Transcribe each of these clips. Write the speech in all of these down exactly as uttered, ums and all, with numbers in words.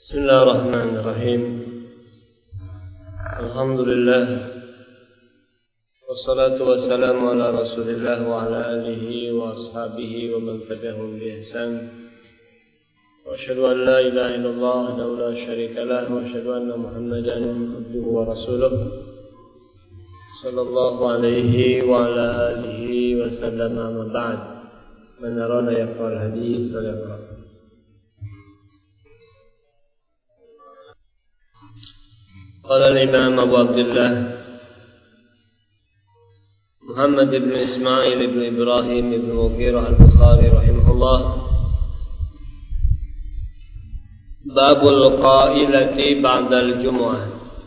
Bismillahirrahmanirrahim. Alhamdulillah. Wassalatu wassalamu ala Rasulillah wa ala alihi wa ashabihi wa man tabi'ahum bi ihsan. Wa asyhadu an la ilaha illallah wahdahu la syarika lah wa asyhadu anna Muhammadan abduhu wa rasuluh. Sallallahu alaihi wa ala alihi wa sallam, amma ba'd. Man arada yaqra'ul hadis wa yaqra'. قال الإمام أبو عبد الله محمد بن إسماعيل بن إبراهيم بن مغيرة البخاري رحمه الله: باب القائلة بعد الجمعة.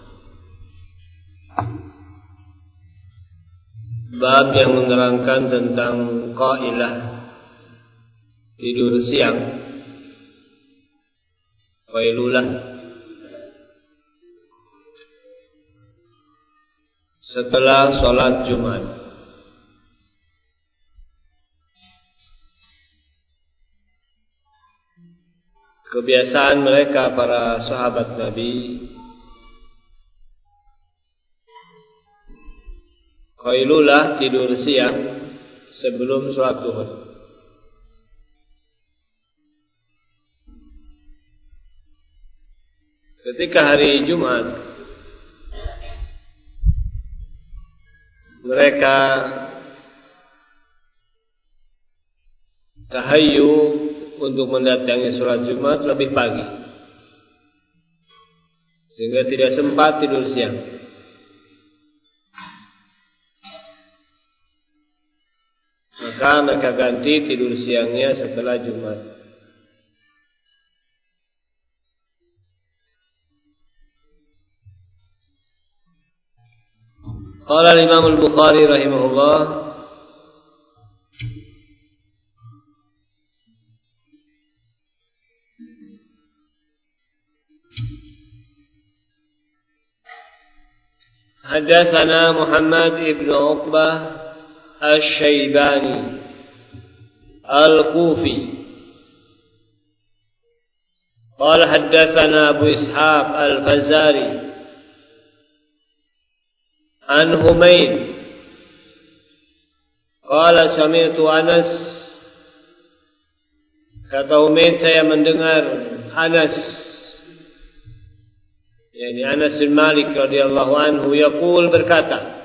Bab yang menerangkan tentang qailah, tidur siang, qailulah, setelah sholat Jumat. Kebiasaan mereka para sahabat Nabi, qailulah, tidur siang sebelum sholat Zuhur. Ketika hari Jumat, mereka tahayyu untuk mendatangi sholat Jumat lebih pagi, sehingga tidak sempat tidur siang. Maka mereka ganti tidur siangnya setelah Jumat. Qala al-Imam al-Bukhari rahimahullah: Hadatsana Muhammad ibn Uqbah Asy-Syaibani Al-Kufi qala hadatsana Abu Ishaq Al-Fazari an Humayd qala sami'tu Anas, kata Humayd, saya mendengar Anas, yakni Anas bin Malik radhiyallahu anhu, yaqul, berkata,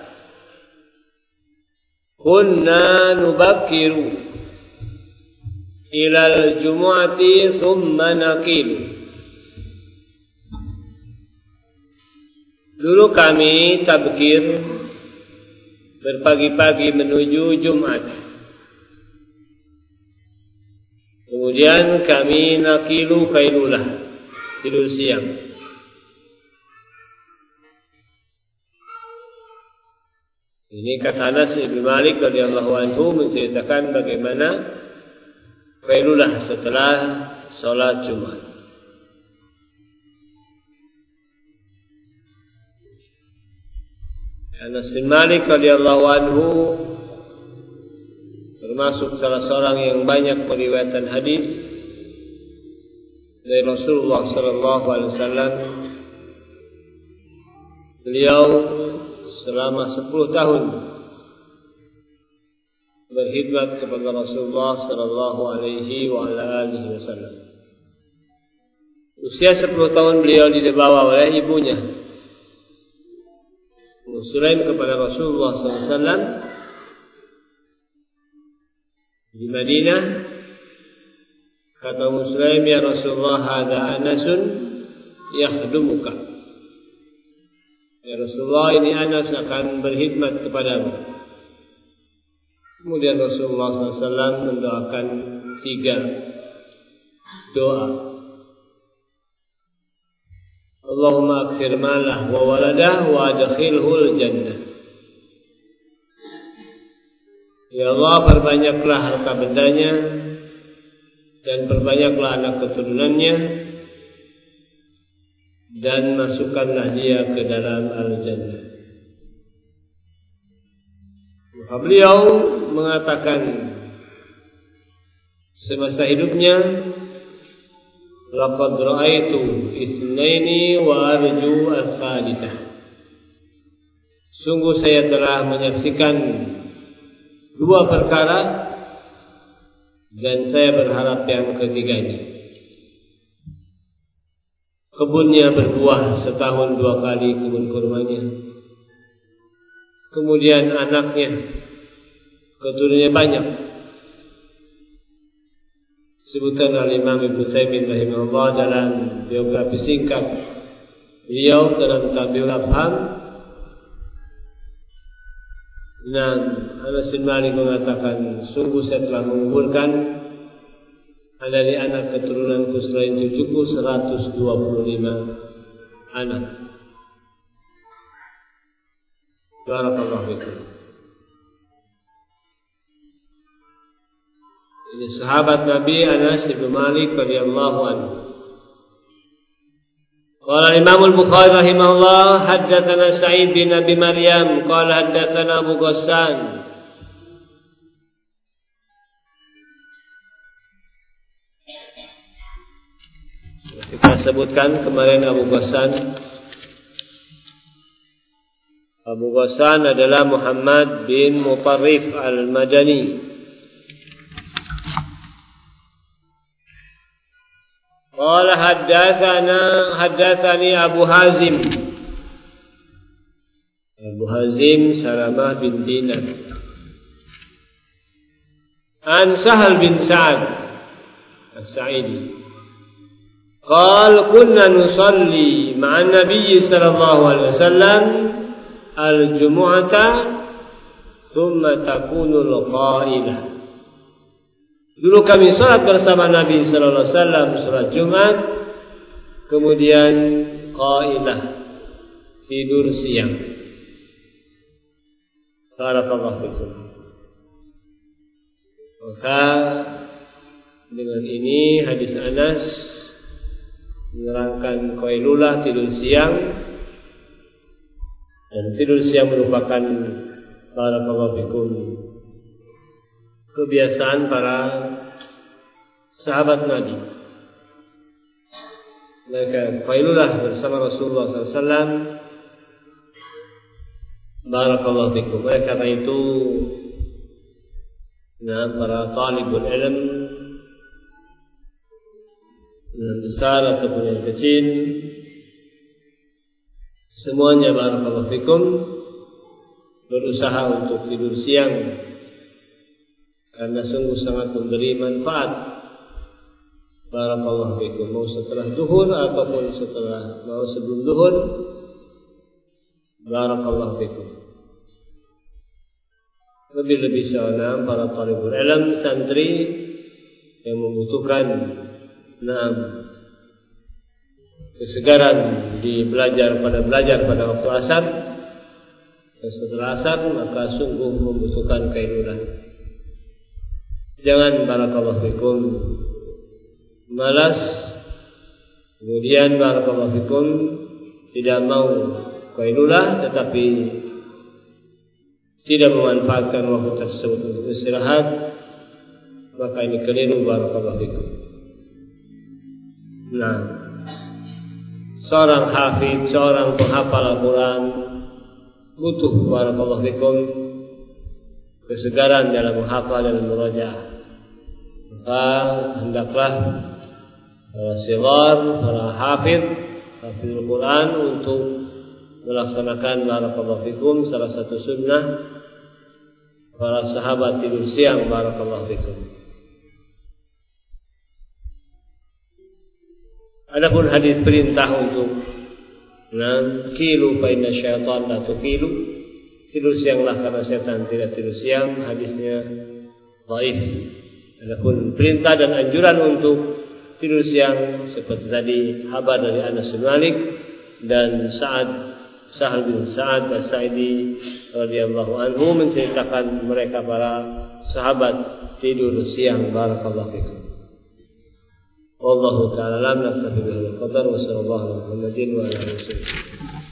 kunna nubakkiru ila al-jumu'ati thumma naqilu. Dulu kami tabkir, berpagi-pagi menuju Jumat. Kemudian kami nakilu qailulah, tidur siang. Ini kata Anas bin Malik radhiyallahu anhu menceritakan bagaimana qailulah setelah sholat Jumat. Anas bin Malik radhiyallahu anhu termasuk salah seorang yang banyak meriwayatkan hadis dari Rasulullah sallallahu alaihi wasallam. Beliau selama sepuluh tahun berkhidmat kepada Rasulullah sallallahu alaihi wa ala alihi wasallam. Usia sepuluh tahun beliau dibawa oleh ibunya Sulaim kepada Rasulullah sallallahu alaihi wasallam di Madinah. Kata Sulaim, ya Rasulullah, hadza Anasun yakhdumuka. Ya Rasulullah, ini Anas akan berkhidmat kepadamu. Kemudian Rasulullah sallallahu alaihi wasallam mendoakan tiga doa. Allahumma akthir malah wa waladah wa adkhilhul jannah. Ya Allah, perbanyaklah harta bendanya dan perbanyaklah anak keturunannya, dan masukkanlah dia ke dalam al-jannah. Maka beliau mengatakan semasa hidupnya, laqad ra'aitu itsnaini wa arju ats-tsalitsah. Sungguh saya telah menyaksikan dua perkara dan saya berharap yang ketiganya. Kebunnya berbuah setahun dua kali kebun kurmanya. Kemudian anaknya, keturunannya banyak. Sebutkan oleh Imam Ibnu Taimiyah rahimahullah dalam biografi singkat beliau dalam Tabiul Afham. Dan Anas bin Malik mengatakan, sungguh saya telah mengumpulkan dari anak keturunanku selain cucuku seratus dua puluh lima anak. Barakallahu fikum. Ini sahabat Nabi Anas bin Malik radhiyallahu anhu. Qala Imam Al-Bukhari rahimahullah, haddatsana Sa'id bin Abi Maryam qala haddatsana Abu Ghassan. Kita sebutkan kemarin Abu Ghassan. Abu Ghassan adalah Muhammad bin Mutarrif Al-Madani. قال حدثنا حدثني أبو هازم أبو هازم سلمة بن دينار عن سهل بن سعد السعيدي قال كنا نصلي مع النبي صلى الله عليه وسلم الجمعة ثم تكون القائلة. Dulu kami salat bersama Nabi sallallahu alaihi wasallam salat Jumat, kemudian qailah, tidur siang. Barakallahu fikum. Maka dengan ini hadis Anas menerangkan qailulah, tidur siang, dan tidur siang merupakan barakallahu fikum kebiasaan para sahabat Nabi. Mereka qailulah bersama Rasulullah sallallahu alaihi wasallam. Barakallahu fikum. Oleh karena itu, nah, para talibul ilm yang besar ataupun yang kecil, semuanya barakallahu fikum berusaha untuk tidur siang, karena sungguh sangat memberi manfaat. Barakallahu fikum. Mau setelah zuhur ataupun setelah mau sebelum zuhur. Barakallahu fikum. Lebih-lebih seorang para talibul ilm, santri yang membutuhkan enam kesegaran di belajar pada belajar pada waktu asar. Dan setelah asar maka sungguh membutuhkan kailulah. Jangan barakallahu fikum malas, kemudian barakallahu fikum tidak mau qailulah tetapi tidak memanfaatkan waktu tersebut untuk istirahat, maka ini keliru barakallahu fikum. Nah, seorang hafid, seorang penghafal Al-Quran butuh barakallahu fikum kesegaran dalam menghafal dan murajaah. Maka hendaklah para sighar, para hafid, hafizul Quran untuk melaksanakan barakallahu fikum salah satu sunnah para sahabat tidur siang. Barakallahu fikum. Adapun hadis perintah untuk nam kilu fa inna syaitan la tukilu, tidur sianglah karena setan tidak tidur siang, hadisnya dhaif. Adapun perintah dan anjuran untuk tidur siang seperti tadi kabar dari Anas bin Malik dan Sa'ad Sahal bin Sa'ad As-Sa'idi radhiyallahu anhu menceritakan mereka para sahabat tidur siang. Barakallahu fikum. Wallahu ta'ala lam naktafi bihadzal qadar wa sallallahu alaihi wa sallam wa ala alihi wasallam.